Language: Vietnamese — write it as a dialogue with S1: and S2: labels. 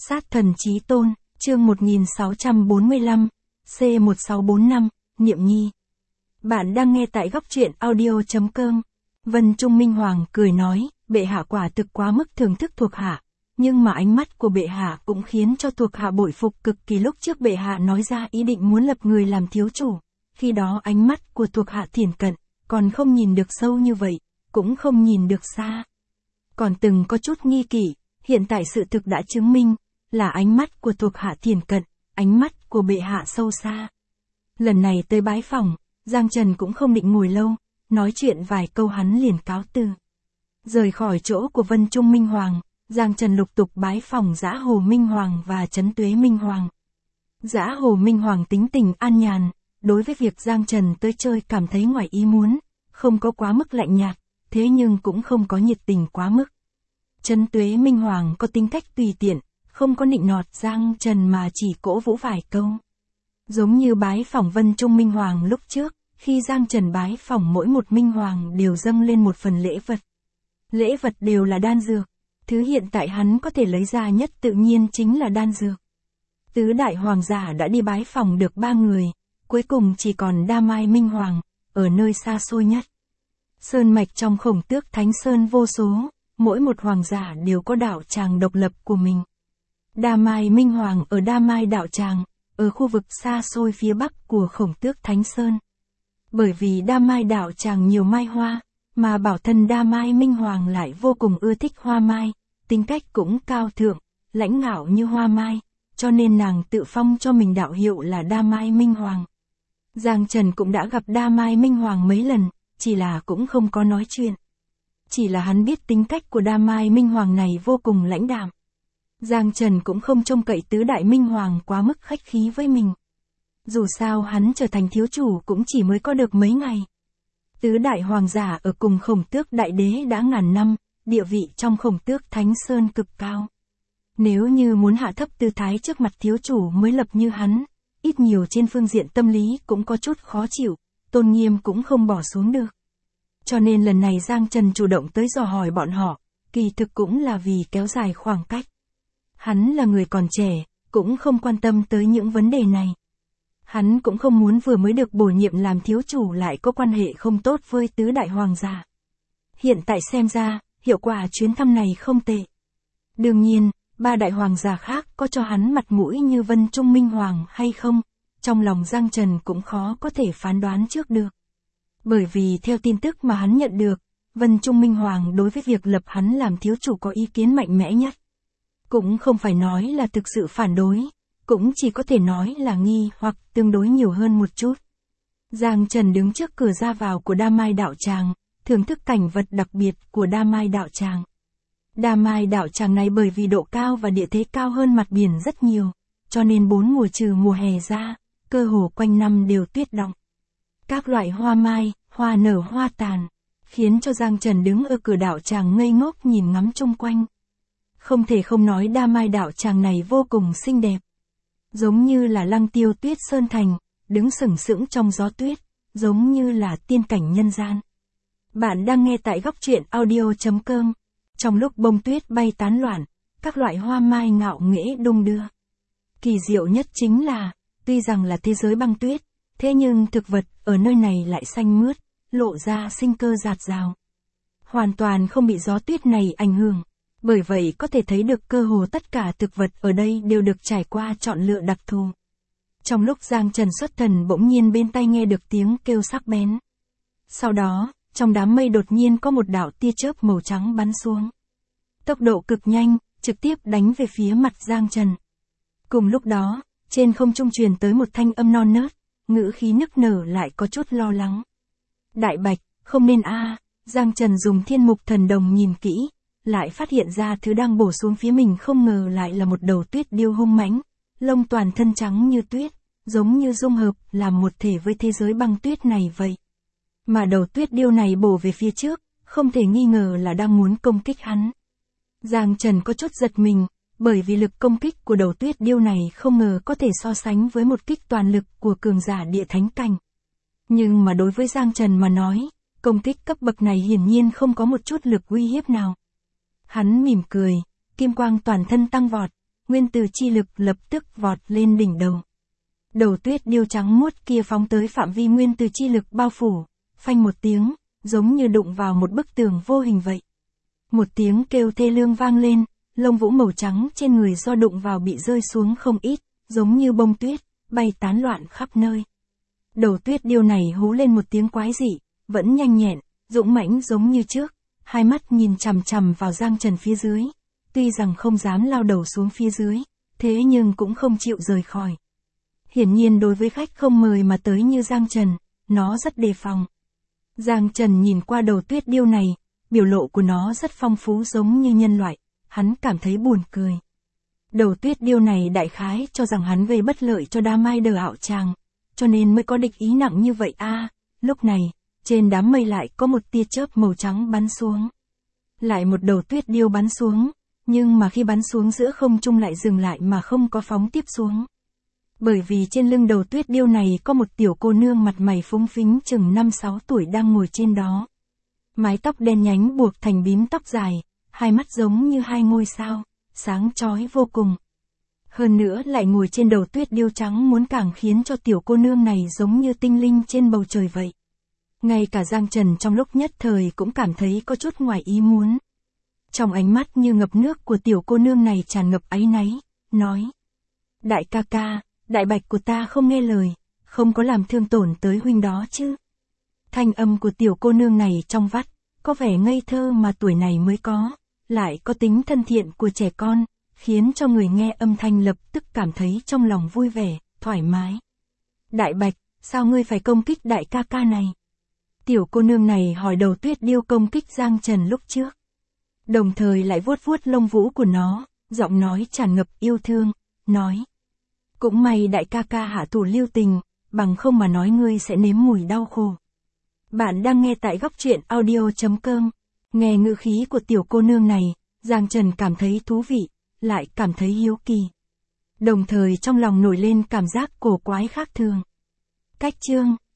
S1: Sát thần chí tôn, chương 1645, C1645, Niệm Nhi. Bạn đang nghe tại góc truyện audio.com. Vân Trung Minh Hoàng cười nói, bệ hạ quả thực quá mức thưởng thức thuộc hạ, nhưng mà ánh mắt của bệ hạ cũng khiến cho thuộc hạ bội phục cực kỳ. Lúc trước bệ hạ nói ra ý định muốn lập người làm thiếu chủ, khi đó ánh mắt của thuộc hạ thiển cận, còn không nhìn được sâu như vậy, cũng không nhìn được xa. Còn từng có chút nghi kỵ, hiện tại sự thực đã chứng minh, là ánh mắt của thuộc hạ thiển cận, ánh mắt của bệ hạ sâu xa. Lần này tới bái phòng, Giang Trần cũng không định ngồi lâu, nói chuyện vài câu hắn liền cáo từ. Rời khỏi chỗ của Vân Trung Minh Hoàng, Giang Trần lục tục bái phòng Dã Hồ Minh Hoàng và Trấn Tuế Minh Hoàng. Dã Hồ Minh Hoàng tính tình an nhàn, đối với việc Giang Trần tới chơi cảm thấy ngoài ý muốn, không có quá mức lạnh nhạt, thế nhưng cũng không có nhiệt tình quá mức. Trấn Tuế Minh Hoàng có tính cách tùy tiện, không có nịnh nọt Giang Trần mà chỉ cổ vũ vài câu. Giống như bái phỏng Vân Trung Minh Hoàng lúc trước, khi Giang Trần bái phỏng mỗi một Minh Hoàng đều dâng lên một phần lễ vật. Lễ vật đều là đan dược, thứ hiện tại hắn có thể lấy ra nhất tự nhiên chính là đan dược. Tứ đại hoàng giả đã đi bái phỏng được 3 người, cuối cùng chỉ còn Đa Mai Minh Hoàng, ở nơi xa xôi nhất. Sơn mạch trong Khổng Tước Thánh Sơn vô số, mỗi một hoàng giả đều có đạo tràng độc lập của mình. Đa Mai Minh Hoàng ở Đa Mai đạo tràng, ở khu vực xa xôi phía bắc của Khổng Tước Thánh Sơn. Bởi vì Đa Mai đạo tràng nhiều mai hoa, mà bảo thân Đa Mai Minh Hoàng lại vô cùng ưa thích hoa mai, tính cách cũng cao thượng, lãnh ngạo như hoa mai, cho nên nàng tự phong cho mình đạo hiệu là Đa Mai Minh Hoàng. Giang Trần cũng đã gặp Đa Mai Minh Hoàng mấy lần, chỉ là cũng không có nói chuyện. Chỉ là hắn biết tính cách của Đa Mai Minh Hoàng này vô cùng lãnh đạm. Giang Trần cũng không trông cậy tứ đại Minh Hoàng quá mức khách khí với mình. Dù sao hắn trở thành thiếu chủ cũng chỉ mới có được mấy ngày. Tứ đại hoàng giả ở cùng Khổng Tước Đại Đế đã ngàn năm, địa vị trong Khổng Tước Thánh Sơn cực cao. Nếu như muốn hạ thấp tư thái trước mặt thiếu chủ mới lập như hắn, ít nhiều trên phương diện tâm lý cũng có chút khó chịu, tôn nghiêm cũng không bỏ xuống được. Cho nên lần này Giang Trần chủ động tới dò hỏi bọn họ, kỳ thực cũng là vì kéo dài khoảng cách. Hắn là người còn trẻ, cũng không quan tâm tới những vấn đề này. Hắn cũng không muốn vừa mới được bổ nhiệm làm thiếu chủ lại có quan hệ không tốt với tứ đại hoàng giả. Hiện tại xem ra, hiệu quả chuyến thăm này không tệ. Đương nhiên, 3 đại hoàng giả khác có cho hắn mặt mũi như Vân Trung Minh Hoàng hay không, trong lòng Giang Trần cũng khó có thể phán đoán trước được. Bởi vì theo tin tức mà hắn nhận được, Vân Trung Minh Hoàng đối với việc lập hắn làm thiếu chủ có ý kiến mạnh mẽ nhất. Cũng không phải nói là thực sự phản đối, cũng chỉ có thể nói là nghi hoặc tương đối nhiều hơn một chút. Giang Trần đứng trước cửa ra vào của Đa Mai đạo tràng, thưởng thức cảnh vật đặc biệt của Đa Mai đạo tràng. Đa Mai đạo tràng này bởi vì độ cao và địa thế cao hơn mặt biển rất nhiều, cho nên 4 mùa trừ mùa hè ra, cơ hồ quanh năm đều tuyết đọng. Các loại hoa mai, hoa nở hoa tàn, khiến cho Giang Trần đứng ở cửa đạo tràng ngây ngốc nhìn ngắm chung quanh. Không thể không nói Đa Mai đạo tràng này vô cùng xinh đẹp. Giống như là Lăng Tiêu Tuyết Sơn Thành, đứng sừng sững trong gió tuyết, giống như là tiên cảnh nhân gian. Bạn đang nghe tại góc truyện audio.com. Trong lúc bông tuyết bay tán loạn, các loại hoa mai ngạo nghễ đung đưa. Kỳ diệu nhất chính là, tuy rằng là thế giới băng tuyết, thế nhưng thực vật ở nơi này lại xanh mướt, lộ ra sinh cơ rạt rào. Hoàn toàn không bị gió tuyết này ảnh hưởng. Bởi vậy có thể thấy được cơ hồ tất cả thực vật ở đây đều được trải qua chọn lựa đặc thù. Trong lúc Giang Trần xuất thần bỗng nhiên bên tai nghe được tiếng kêu sắc bén. Sau đó, trong đám mây đột nhiên có một đạo tia chớp màu trắng bắn xuống. Tốc độ cực nhanh, trực tiếp đánh về phía mặt Giang Trần. Cùng lúc đó, trên không trung truyền tới một thanh âm non nớt, ngữ khí nức nở lại có chút lo lắng. Đại Bạch, không nên Giang Trần dùng Thiên Mục Thần Đồng nhìn kỹ, lại phát hiện ra thứ đang bổ xuống phía mình không ngờ lại là một đầu tuyết điêu hung mãnh, lông toàn thân trắng như tuyết, giống như dung hợp làm một thể với thế giới băng tuyết này vậy. Mà đầu tuyết điêu này bổ về phía trước, không thể nghi ngờ là đang muốn công kích hắn. Giang Trần có chút giật mình, bởi vì lực công kích của đầu tuyết điêu này không ngờ có thể so sánh với một kích toàn lực của cường giả địa thánh cảnh. Nhưng mà đối với Giang Trần mà nói, công kích cấp bậc này hiển nhiên không có một chút lực uy hiếp nào. Hắn mỉm cười, kim quang toàn thân tăng vọt, nguyên tử chi lực lập tức vọt lên đỉnh đầu. Đầu tuyết điêu trắng muốt kia phóng tới phạm vi nguyên tử chi lực bao phủ, phanh một tiếng, giống như đụng vào một bức tường vô hình vậy. Một tiếng kêu thê lương vang lên, lông vũ màu trắng trên người do đụng vào bị rơi xuống không ít, giống như bông tuyết, bay tán loạn khắp nơi. Đầu tuyết điêu này hú lên một tiếng quái dị, vẫn nhanh nhẹn, dũng mãnh giống như trước, hai mắt nhìn chằm chằm vào Giang Trần phía dưới. Tuy rằng không dám lao đầu xuống phía dưới, thế nhưng cũng không chịu rời khỏi. Hiển nhiên đối với khách không mời mà tới như Giang Trần, nó rất đề phòng. Giang Trần nhìn qua đầu tuyết điêu này, biểu lộ của nó rất phong phú giống như nhân loại, hắn cảm thấy buồn cười. Đầu tuyết điêu này đại khái cho rằng hắn gây bất lợi cho đám mai đờ ảo chàng, cho nên mới có địch ý nặng như vậy a. Lúc này, trên đám mây lại có một tia chớp màu trắng bắn xuống. Lại một đầu tuyết điêu bắn xuống, nhưng mà khi bắn xuống giữa không trung lại dừng lại mà không có phóng tiếp xuống. Bởi vì trên lưng đầu tuyết điêu này có một tiểu cô nương mặt mày phúng phính chừng 5-6 tuổi đang ngồi trên đó. Mái tóc đen nhánh buộc thành bím tóc dài, hai mắt giống như hai ngôi sao, sáng chói vô cùng. Hơn nữa lại ngồi trên đầu tuyết điêu trắng muốn càng khiến cho tiểu cô nương này giống như tinh linh trên bầu trời vậy. Ngay cả Giang Trần trong lúc nhất thời cũng cảm thấy có chút ngoài ý muốn. Trong ánh mắt như ngập nước của tiểu cô nương này tràn ngập áy náy, nói. Đại ca ca, đại bạch của ta không nghe lời, không có làm thương tổn tới huynh đó chứ. Thanh âm của tiểu cô nương này trong vắt, có vẻ ngây thơ mà tuổi này mới có, lại có tính thân thiện của trẻ con, khiến cho người nghe âm thanh lập tức cảm thấy trong lòng vui vẻ, thoải mái. Đại bạch, sao ngươi phải công kích đại ca ca này? Tiểu cô nương này hỏi đầu tuyết điêu công kích Giang Trần lúc trước. Đồng thời lại vuốt vuốt lông vũ của nó, giọng nói tràn ngập yêu thương, nói. Cũng may đại ca ca hạ thủ lưu tình, bằng không mà nói ngươi sẽ nếm mùi đau khổ. Bạn đang nghe tại góc truyện audio.com. Nghe ngữ khí của tiểu cô nương này, Giang Trần cảm thấy thú vị, lại cảm thấy hiếu kỳ. Đồng thời trong lòng nổi lên cảm giác cổ quái khác thường. Cách chương